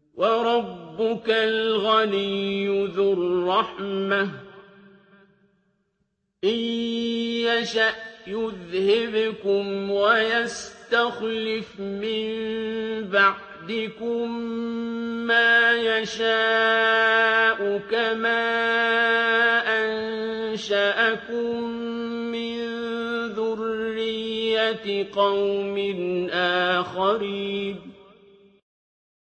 وَرَبُّكَ الْغَنِيُّ ذُو الرَّحْمَةِ ۚ إِن يَشَأْ يُذْهِبْكُمْ وَيَسْتَخْلِفْ مِن بَعْدِكُم مَّا يَشَاءُ كَمَا أَنشَأَكُم مِّن ذُرِّيَّةِ قَوْمٍ آخَرِينَ